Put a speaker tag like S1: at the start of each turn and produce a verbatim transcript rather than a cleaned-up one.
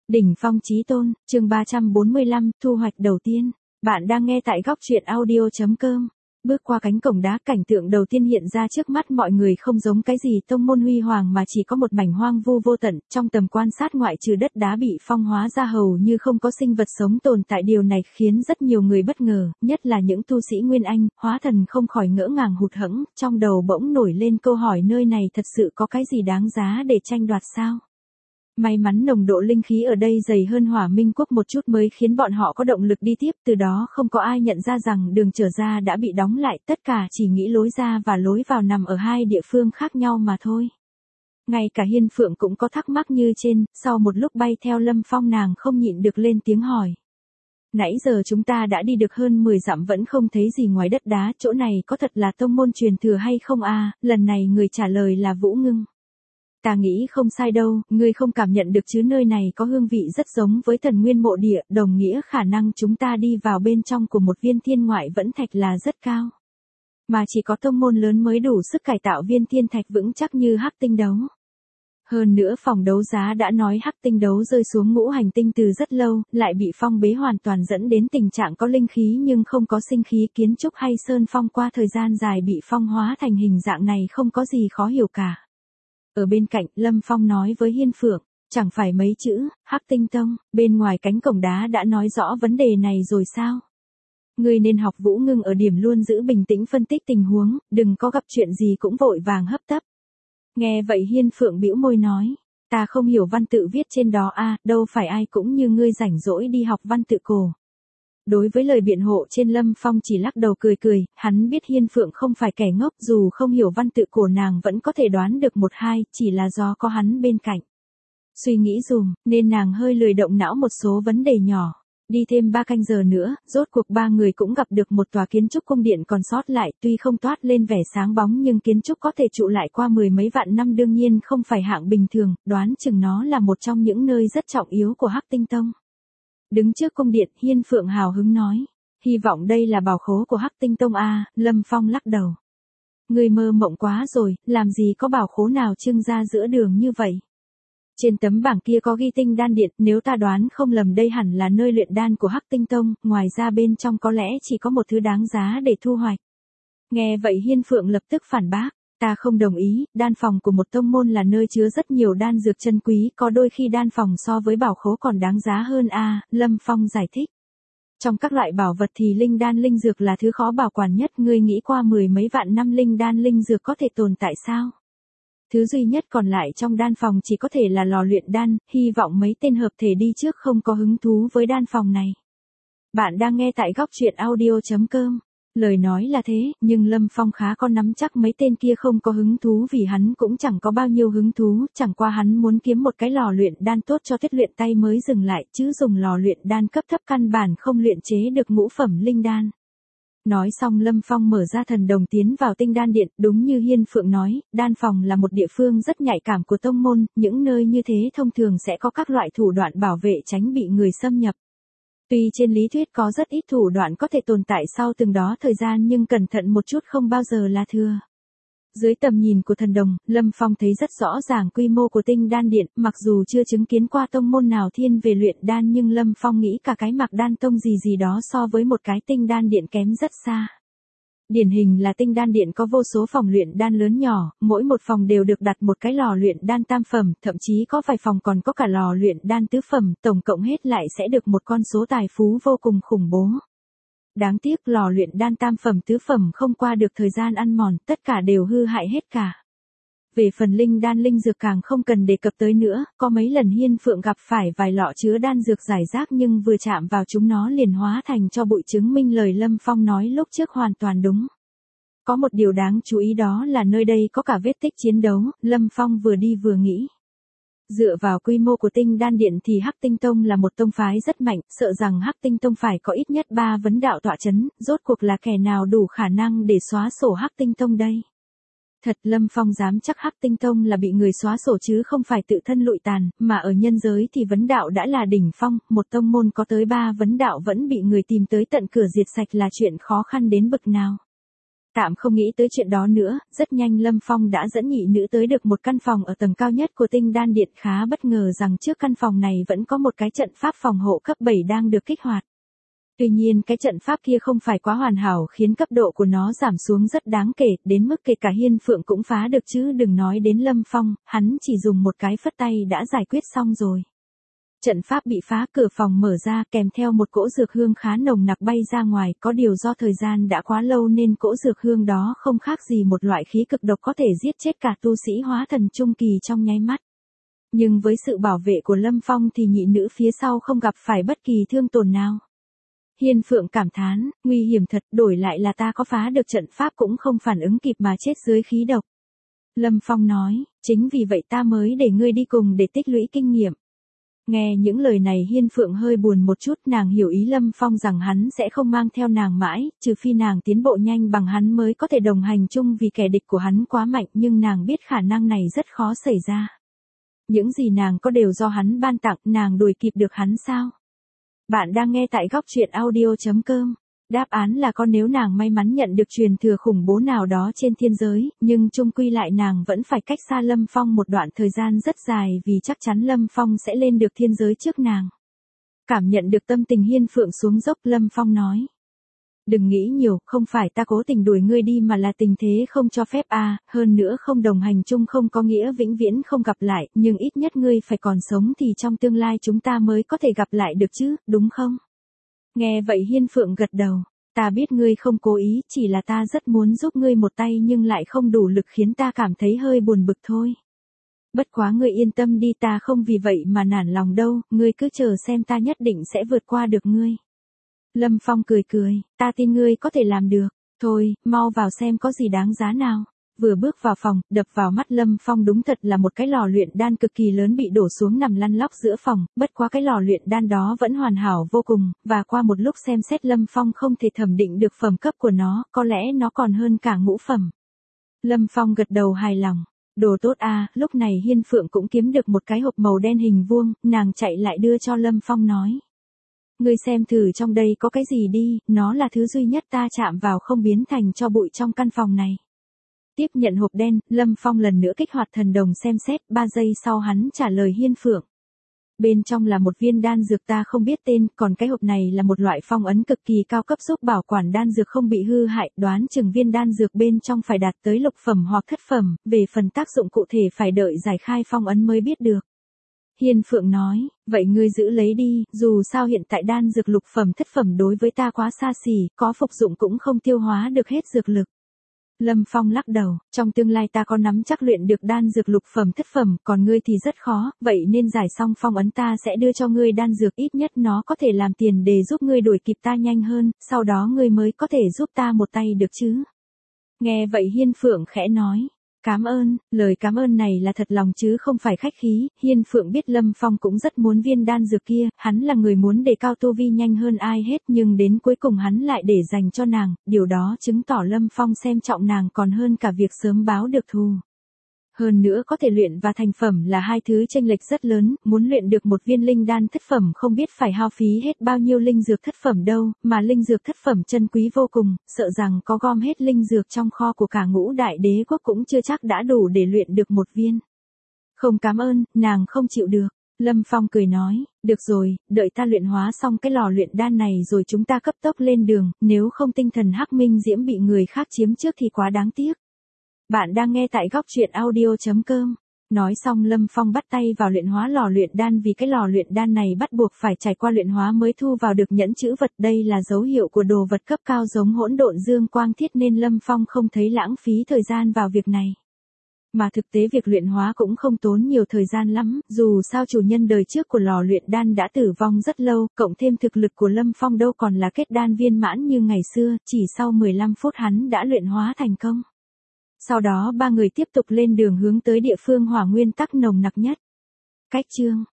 S1: Đỉnh phong chí tôn, chương ba trăm bốn mươi lăm, thu hoạch đầu tiên. Bạn đang nghe tại góc truyện audio chấm com. Bước qua cánh cổng đá, cảnh tượng đầu tiên hiện ra trước mắt mọi người không giống cái gì tông môn huy hoàng mà chỉ có một mảnh hoang vu vô tận, trong tầm quan sát ngoại trừ đất đá bị phong hóa ra hầu như không có sinh vật sống tồn tại. Điều này khiến rất nhiều người bất ngờ, nhất là những tu sĩ Nguyên Anh, hóa thần không khỏi ngỡ ngàng hụt hẫng, trong đầu bỗng nổi lên câu hỏi nơi này thật sự có cái gì đáng giá để tranh đoạt sao? May mắn nồng độ linh khí ở đây dày hơn Hỏa Minh Quốc một chút mới khiến bọn họ có động lực đi tiếp, từ đó không có ai nhận ra rằng đường trở ra đã bị đóng lại, tất cả chỉ nghĩ lối ra và lối vào nằm ở hai địa phương khác nhau mà thôi. Ngay cả Hiên Phượng cũng có thắc mắc như trên, sau một lúc bay theo Lâm Phong nàng không nhịn được lên tiếng hỏi. Nãy giờ chúng ta đã đi được hơn mười dặm vẫn không thấy gì ngoài đất đá, chỗ này có thật là tông môn truyền thừa hay không à? Lần này người trả lời là Vũ Ngưng. Ta nghĩ không sai đâu, ngươi không cảm nhận được chứ, nơi này có hương vị rất giống với Thần Nguyên mộ địa, đồng nghĩa khả năng chúng ta đi vào bên trong của một viên thiên ngoại vẫn thạch là rất cao. Mà chỉ có tông môn lớn mới đủ sức cải tạo viên thiên thạch vững chắc như Hắc Tinh Đấu. Hơn nữa phòng đấu giá đã nói Hắc Tinh Đấu rơi xuống ngũ hành tinh từ rất lâu, lại bị phong bế hoàn toàn dẫn đến tình trạng có linh khí nhưng không có sinh khí. Kiến trúc hay sơn phong qua thời gian dài bị phong hóa thành hình dạng này không có gì khó hiểu cả. Ở bên cạnh, Lâm Phong nói với Hiên Phượng, chẳng phải mấy chữ, Hắc Tinh Tông, bên ngoài cánh cổng đá đã nói rõ vấn đề này rồi sao? Ngươi nên học Vũ Ngưng ở điểm luôn giữ bình tĩnh phân tích tình huống, đừng có gặp chuyện gì cũng vội vàng hấp tấp. Nghe vậy Hiên Phượng bĩu môi nói, ta không hiểu văn tự viết trên đó a, à, đâu phải ai cũng như ngươi rảnh rỗi đi học văn tự cổ. Đối với lời biện hộ trên, Lâm Phong chỉ lắc đầu cười cười, hắn biết Hiên Phượng không phải kẻ ngốc, dù không hiểu văn tự cổ nàng vẫn có thể đoán được một hai, chỉ là do có hắn bên cạnh. Suy nghĩ dùm, nên nàng hơi lười động não một số vấn đề nhỏ. Đi thêm ba canh giờ nữa, rốt cuộc ba người cũng gặp được một tòa kiến trúc cung điện còn sót lại, tuy không toát lên vẻ sáng bóng nhưng kiến trúc có thể trụ lại qua mười mấy vạn năm, đương nhiên không phải hạng bình thường, đoán chừng nó là một trong những nơi rất trọng yếu của Hắc Tinh Tông. Đứng trước cung điện, Hiên Phượng hào hứng nói, hy vọng đây là bảo khố của Hắc Tinh Tông a. Lâm Phong lắc đầu. Ngươi mơ mộng quá rồi, làm gì có bảo khố nào trưng ra giữa đường như vậy. Trên tấm bảng kia có ghi Tinh Đan Điện, nếu ta đoán không lầm đây hẳn là nơi luyện đan của Hắc Tinh Tông, ngoài ra bên trong có lẽ chỉ có một thứ đáng giá để thu hoạch. Nghe vậy Hiên Phượng lập tức phản bác. Ta không đồng ý, đan phòng của một tông môn là nơi chứa rất nhiều đan dược chân quý, có đôi khi đan phòng so với bảo khố còn đáng giá hơn a. À, Lâm Phong giải thích. Trong các loại bảo vật thì linh đan linh dược là thứ khó bảo quản nhất, ngươi nghĩ qua mười mấy vạn năm linh đan linh dược có thể tồn tại sao? Thứ duy nhất còn lại trong đan phòng chỉ có thể là lò luyện đan, hy vọng mấy tên hợp thể đi trước không có hứng thú với đan phòng này. Bạn đang nghe tại góc truyện audio chấm com. Lời nói là thế, nhưng Lâm Phong khá có nắm chắc mấy tên kia không có hứng thú vì hắn cũng chẳng có bao nhiêu hứng thú, chẳng qua hắn muốn kiếm một cái lò luyện đan tốt cho thiết luyện tay mới dừng lại, chứ dùng lò luyện đan cấp thấp căn bản không luyện chế được ngũ phẩm linh đan. Nói xong Lâm Phong mở ra thần đồng tiến vào Tinh Đan Điện, đúng như Hiên Phượng nói, đan phòng là một địa phương rất nhạy cảm của tông môn, những nơi như thế thông thường sẽ có các loại thủ đoạn bảo vệ tránh bị người xâm nhập. Tuy trên lý thuyết có rất ít thủ đoạn có thể tồn tại sau từng đó thời gian nhưng cẩn thận một chút không bao giờ là thừa. Dưới tầm nhìn của thần đồng, Lâm Phong thấy rất rõ ràng quy mô của Tinh Đan Điện, mặc dù chưa chứng kiến qua tông môn nào thiên về luyện đan nhưng Lâm Phong nghĩ cả cái Mạc Đan Tông gì gì đó so với một cái Tinh Đan Điện kém rất xa. Điển hình là Tinh Đan Điện có vô số phòng luyện đan lớn nhỏ, mỗi một phòng đều được đặt một cái lò luyện đan tam phẩm, thậm chí có vài phòng còn có cả lò luyện đan tứ phẩm, tổng cộng hết lại sẽ được một con số tài phú vô cùng khủng bố. Đáng tiếc lò luyện đan tam phẩm tứ phẩm không qua được thời gian ăn mòn, tất cả đều hư hại hết cả. Về phần linh đan linh dược càng không cần đề cập tới nữa, có mấy lần Hiên Phượng gặp phải vài lọ chứa đan dược giải rác nhưng vừa chạm vào chúng nó liền hóa thành cho bụi, chứng minh lời Lâm Phong nói lúc trước hoàn toàn đúng. Có một điều đáng chú ý đó là nơi đây có cả vết tích chiến đấu, Lâm Phong vừa đi vừa nghĩ. Dựa vào quy mô của Tinh Đan Điện thì Hắc Tinh Tông là một tông phái rất mạnh, sợ rằng Hắc Tinh Tông phải có ít nhất ba vấn đạo tọa chấn, rốt cuộc là kẻ nào đủ khả năng để xóa sổ Hắc Tinh Tông đây? Thật Lâm Phong dám chắc Hắc Tinh Tông là bị người xóa sổ chứ không phải tự thân lụi tàn, mà ở nhân giới thì vấn đạo đã là đỉnh phong, một tông môn có tới ba vấn đạo vẫn bị người tìm tới tận cửa diệt sạch là chuyện khó khăn đến bực nào. Tạm không nghĩ tới chuyện đó nữa, rất nhanh Lâm Phong đã dẫn nhị nữ tới được một căn phòng ở tầng cao nhất của tinh đan điện, khá bất ngờ rằng trước căn phòng này vẫn có một cái trận pháp phòng hộ cấp bảy đang được kích hoạt. Tuy nhiên cái trận pháp kia không phải quá hoàn hảo khiến cấp độ của nó giảm xuống rất đáng kể, đến mức kể cả Hiên Phượng cũng phá được chứ đừng nói đến Lâm Phong, hắn chỉ dùng một cái phất tay đã giải quyết xong rồi. Trận pháp bị phá, cửa phòng mở ra kèm theo một cỗ dược hương khá nồng nặc bay ra ngoài, có điều do thời gian đã quá lâu nên cỗ dược hương đó không khác gì một loại khí cực độc có thể giết chết cả tu sĩ hóa thần trung kỳ trong nháy mắt. Nhưng với sự bảo vệ của Lâm Phong thì nhị nữ phía sau không gặp phải bất kỳ thương tổn nào. Hiên Phượng cảm thán, nguy hiểm thật, đổi lại là ta có phá được trận pháp cũng không phản ứng kịp mà chết dưới khí độc. Lâm Phong nói, chính vì vậy ta mới để ngươi đi cùng để tích lũy kinh nghiệm. Nghe những lời này Hiên Phượng hơi buồn một chút, nàng hiểu ý Lâm Phong rằng hắn sẽ không mang theo nàng mãi, trừ phi nàng tiến bộ nhanh bằng hắn mới có thể đồng hành chung vì kẻ địch của hắn quá mạnh, nhưng nàng biết khả năng này rất khó xảy ra. Những gì nàng có đều do hắn ban tặng, nàng đuổi kịp được hắn sao? Bạn đang nghe tại góc truyện audio chấm com. Đáp án là có, nếu nàng may mắn nhận được truyền thừa khủng bố nào đó trên thiên giới, nhưng chung quy lại nàng vẫn phải cách xa Lâm Phong một đoạn thời gian rất dài vì chắc chắn Lâm Phong sẽ lên được thiên giới trước nàng. Cảm nhận được tâm tình Hiên Phượng xuống dốc, Lâm Phong nói. Đừng nghĩ nhiều, không phải ta cố tình đuổi ngươi đi mà là tình thế không cho phép a à, hơn nữa không đồng hành chung không có nghĩa vĩnh viễn không gặp lại, nhưng ít nhất ngươi phải còn sống thì trong tương lai chúng ta mới có thể gặp lại được chứ, đúng không? Nghe vậy Hiên Phượng gật đầu, ta biết ngươi không cố ý, chỉ là ta rất muốn giúp ngươi một tay nhưng lại không đủ lực khiến ta cảm thấy hơi buồn bực thôi. Bất quá ngươi yên tâm đi, ta không vì vậy mà nản lòng đâu, ngươi cứ chờ xem, ta nhất định sẽ vượt qua được ngươi. Lâm Phong cười cười, ta tin ngươi có thể làm được, thôi, mau vào xem có gì đáng giá nào. Vừa bước vào phòng, đập vào mắt Lâm Phong đúng thật là một cái lò luyện đan cực kỳ lớn bị đổ xuống nằm lăn lóc giữa phòng, bất quá cái lò luyện đan đó vẫn hoàn hảo vô cùng, và qua một lúc xem xét Lâm Phong không thể thẩm định được phẩm cấp của nó, có lẽ nó còn hơn cả ngũ phẩm. Lâm Phong gật đầu hài lòng, đồ tốt a à. Lúc này Hiên Phượng cũng kiếm được một cái hộp màu đen hình vuông, nàng chạy lại đưa cho Lâm Phong nói. Ngươi xem thử trong đây có cái gì đi, nó là thứ duy nhất ta chạm vào không biến thành tro bụi trong căn phòng này. Tiếp nhận hộp đen, Lâm Phong lần nữa kích hoạt thần đồng xem xét, ba giây sau hắn trả lời Hiên Phượng. Bên trong là một viên đan dược ta không biết tên, còn cái hộp này là một loại phong ấn cực kỳ cao cấp giúp bảo quản đan dược không bị hư hại, đoán chừng viên đan dược bên trong phải đạt tới lục phẩm hoặc thất phẩm, về phần tác dụng cụ thể phải đợi giải khai phong ấn mới biết được. Hiên Phượng nói, vậy ngươi giữ lấy đi, dù sao hiện tại đan dược lục phẩm thất phẩm đối với ta quá xa xỉ, có phục dụng cũng không tiêu hóa được hết dược lực. Lâm Phong lắc đầu, trong tương lai ta có nắm chắc luyện được đan dược lục phẩm thất phẩm, còn ngươi thì rất khó, vậy nên giải xong phong ấn ta sẽ đưa cho ngươi đan dược, ít nhất nó có thể làm tiền để giúp ngươi đuổi kịp ta nhanh hơn, sau đó ngươi mới có thể giúp ta một tay được chứ. Nghe vậy Hiên Phượng khẽ nói. Cảm ơn, lời cảm ơn này là thật lòng chứ không phải khách khí, Hiên Phượng biết Lâm Phong cũng rất muốn viên đan dược kia, hắn là người muốn đề cao tu vi nhanh hơn ai hết nhưng đến cuối cùng hắn lại để dành cho nàng, điều đó chứng tỏ Lâm Phong xem trọng nàng còn hơn cả việc sớm báo được thù. Hơn nữa có thể luyện và thành phẩm là hai thứ chênh lệch rất lớn, muốn luyện được một viên linh đan thất phẩm không biết phải hao phí hết bao nhiêu linh dược thất phẩm đâu, mà linh dược thất phẩm chân quý vô cùng, sợ rằng có gom hết linh dược trong kho của cả ngũ đại đế quốc cũng chưa chắc đã đủ để luyện được một viên. Không cảm ơn, nàng không chịu được. Lâm Phong cười nói, được rồi, đợi ta luyện hóa xong cái lò luyện đan này rồi chúng ta cấp tốc lên đường, nếu không tinh thần Hắc Minh Diễm bị người khác chiếm trước thì quá đáng tiếc. Bạn đang nghe tại góc truyện audio chấm com. Nói xong Lâm Phong bắt tay vào luyện hóa lò luyện đan vì cái lò luyện đan này bắt buộc phải trải qua luyện hóa mới thu vào được nhẫn chữ vật. Đây là dấu hiệu của đồ vật cấp cao giống hỗn độn dương quang thiết nên Lâm Phong không thấy lãng phí thời gian vào việc này. Mà thực tế việc luyện hóa cũng không tốn nhiều thời gian lắm, dù sao chủ nhân đời trước của lò luyện đan đã tử vong rất lâu, cộng thêm thực lực của Lâm Phong đâu còn là kết đan viên mãn như ngày xưa, chỉ sau mười lăm phút hắn đã luyện hóa thành công. Sau đó ba người tiếp tục lên đường hướng tới địa phương hỏa nguyên tắc nồng nặc nhất. Cách chương